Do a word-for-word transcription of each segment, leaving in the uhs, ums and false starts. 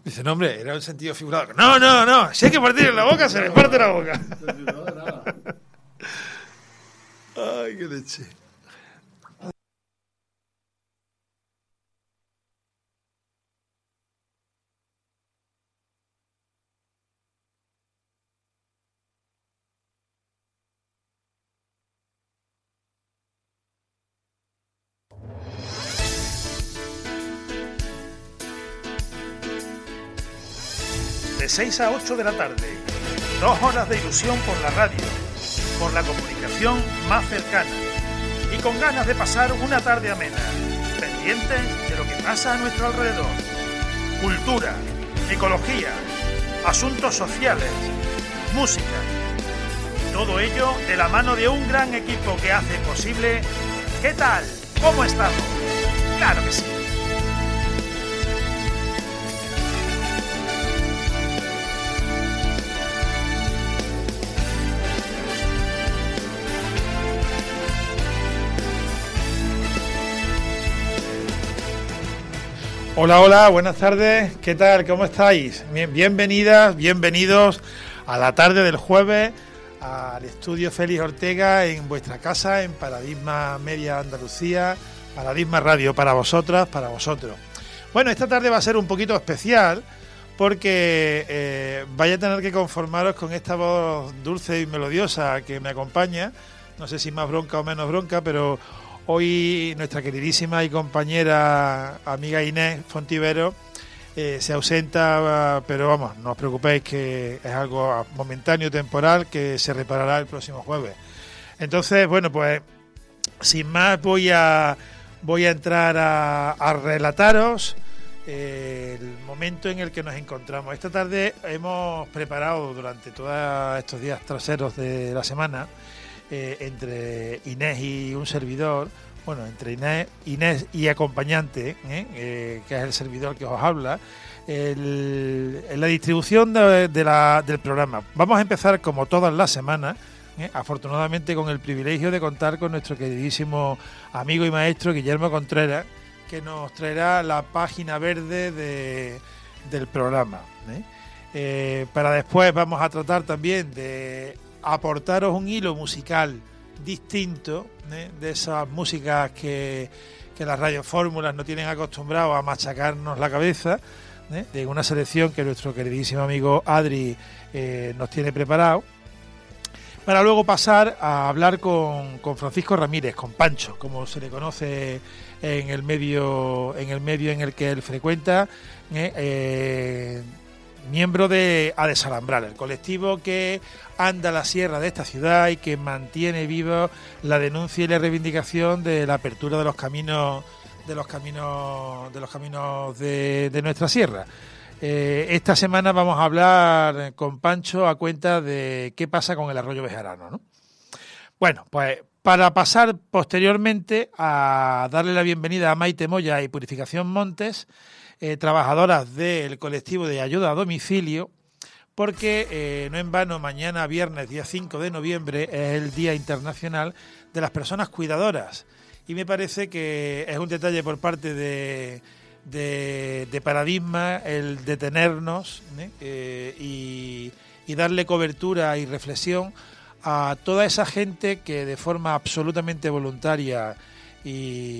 Dice, no, hombre, era un sentido figurado. No, no, no, si hay que partir en la boca, se le parte la boca. Ay, qué leche. De seis a ocho de la tarde, dos horas de ilusión por la radio, por la comunicación más cercana y con ganas de pasar una tarde amena, pendientes de lo que pasa a nuestro alrededor. Cultura, ecología, asuntos sociales, música. Todo ello de la mano de un gran equipo que hace posible... ¿Qué tal? ¿Cómo estamos? ¡Claro que sí! Hola, hola, buenas tardes, ¿qué tal? ¿Cómo estáis? Bien, bienvenidas, bienvenidos a la tarde del jueves al estudio Félix Ortega en vuestra casa, en Paradigma Media Andalucía, Paradigma Radio, para vosotras, para vosotros. Bueno, esta tarde va a ser un poquito especial porque eh, vais a tener que conformaros con esta voz dulce y melodiosa que me acompaña, no sé si más bronca o menos bronca, pero... Hoy nuestra queridísima y compañera amiga Inés Fontivero eh, se ausenta, pero vamos, no os preocupéis que es algo momentáneo, temporal, que se reparará el próximo jueves. Entonces, bueno, pues sin más voy a voy a entrar a, a relataros eh, el momento en el que nos encontramos. Esta tarde hemos preparado durante todos estos días traseros de la semana, Eh, entre Inés y un servidor, bueno, entre Inés, Inés y acompañante, ¿eh? Eh, que es el servidor que os habla, el, en la distribución de, de la, del programa. Vamos a empezar como todas las semanas, ¿eh? afortunadamente con el privilegio de contar con nuestro queridísimo amigo y maestro Guillermo Contreras, que nos traerá la página verde de, del programa, ¿eh? Eh, para después vamos a tratar también de aportaros un hilo musical distinto, ¿eh? de esas músicas que, que las radiofórmulas no tienen acostumbrados a machacarnos la cabeza, ¿eh? de una selección que nuestro queridísimo amigo Adri eh, nos tiene preparado, para luego pasar a hablar con, con Francisco Ramírez, con Pancho, como se le conoce en el medio en el medio en el que él frecuenta, ¿eh? Eh, miembro de A Desalambrar, el colectivo que anda la sierra de esta ciudad y que mantiene viva la denuncia y la reivindicación de la apertura de los caminos de los caminos de los caminos de, de nuestra sierra. Eh, esta semana vamos a hablar con Pancho a cuenta de qué pasa con el arroyo Bejarano, ¿no? Bueno, pues para pasar posteriormente a darle la bienvenida a Maite Moya y Purificación Montes, Eh, trabajadoras del colectivo de ayuda a domicilio, porque eh, no en vano mañana viernes día cinco de noviembre es el Día Internacional de las Personas Cuidadoras, y me parece que es un detalle por parte de, de, de Paradigma el detenernos ¿eh? Eh, y, y darle cobertura y reflexión a toda esa gente que de forma absolutamente voluntaria y,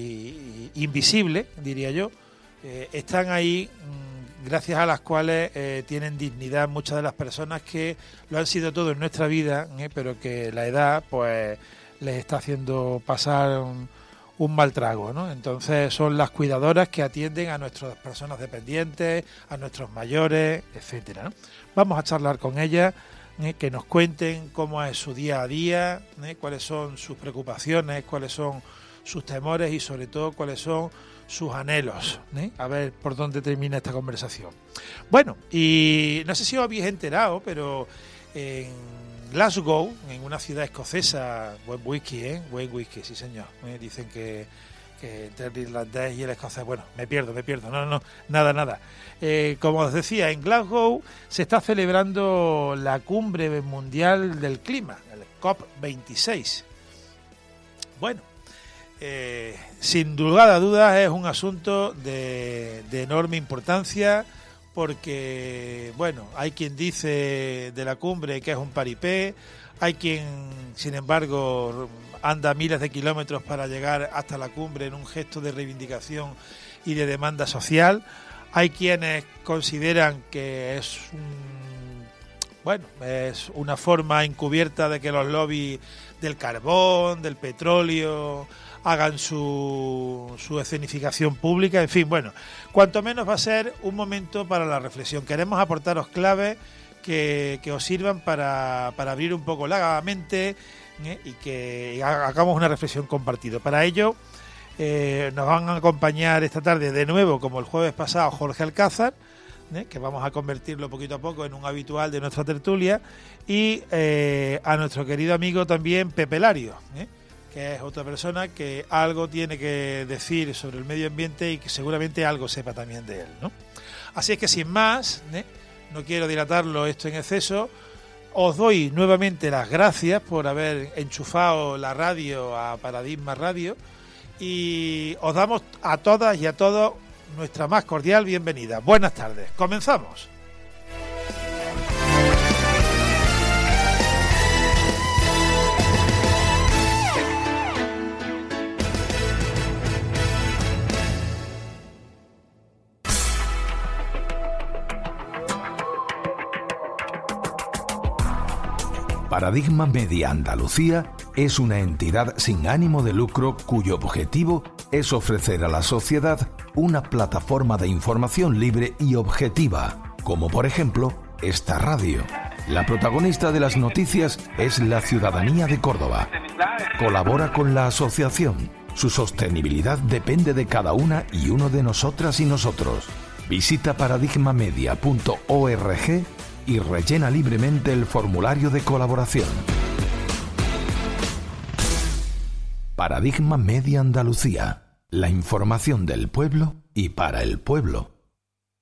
y invisible, diría yo, Eh, están ahí mmm, gracias a las cuales eh, tienen dignidad muchas de las personas que lo han sido todo en nuestra vida, eh, pero que la edad pues les está haciendo pasar un, un mal trago, ¿no? Entonces son las cuidadoras que atienden a nuestras personas dependientes, a nuestros mayores, etcétera, ¿no? Vamos a charlar con ellas, eh, que nos cuenten cómo es su día a día, eh, cuáles son sus preocupaciones, cuáles son sus temores y sobre todo cuáles son sus anhelos, ¿eh? A ver por dónde termina esta conversación. Bueno, y no sé si os habéis enterado, pero en Glasgow, en una ciudad escocesa, buen whisky, ¿eh? Buen whisky, sí señor. ¿eh? Dicen que, que entre el irlandés y el escocés, bueno, me pierdo, me pierdo, no, no, nada, nada. Eh, como os decía, en Glasgow se está celebrando la cumbre mundial del clima, el COP veintiséis. Bueno, Eh, sin lugar a dudas es un asunto de, de enorme importancia, porque, bueno, hay quien dice de la cumbre que es un paripé, hay quien, sin embargo, anda miles de kilómetros para llegar hasta la cumbre en un gesto de reivindicación y de demanda social. Hay quienes consideran que es un, bueno, es una forma encubierta de que los lobbies del carbón, del petróleo, hagan su, su escenificación pública. En fin, bueno, cuanto menos va a ser un momento para la reflexión. Queremos aportaros claves que, que os sirvan para, para abrir un poco la mente, ¿eh? y que hagamos una reflexión compartida. Para ello eh, nos van a acompañar esta tarde de nuevo, como el jueves pasado, Jorge Alcázar, ¿eh? que vamos a convertirlo poquito a poco en un habitual de nuestra tertulia, y eh, a nuestro querido amigo también Pepe Lario, ¿eh? que es otra persona que algo tiene que decir sobre el medio ambiente y que seguramente algo sepa también de él, ¿no? Así es que sin más, ¿eh? no quiero dilatarlo esto en exceso, os doy nuevamente las gracias por haber enchufado la radio a Paradigma Radio y os damos a todas y a todos nuestra más cordial bienvenida. Buenas tardes, comenzamos. Paradigma Media Andalucía es una entidad sin ánimo de lucro cuyo objetivo es ofrecer a la sociedad una plataforma de información libre y objetiva, como por ejemplo esta radio. La protagonista de las noticias es la ciudadanía de Córdoba. Colabora con la asociación. Su sostenibilidad depende de cada una y uno de nosotras y nosotros. Visita paradigma media punto org y rellena libremente el formulario de colaboración. Paradigma Media Andalucía. La información del pueblo y para el pueblo.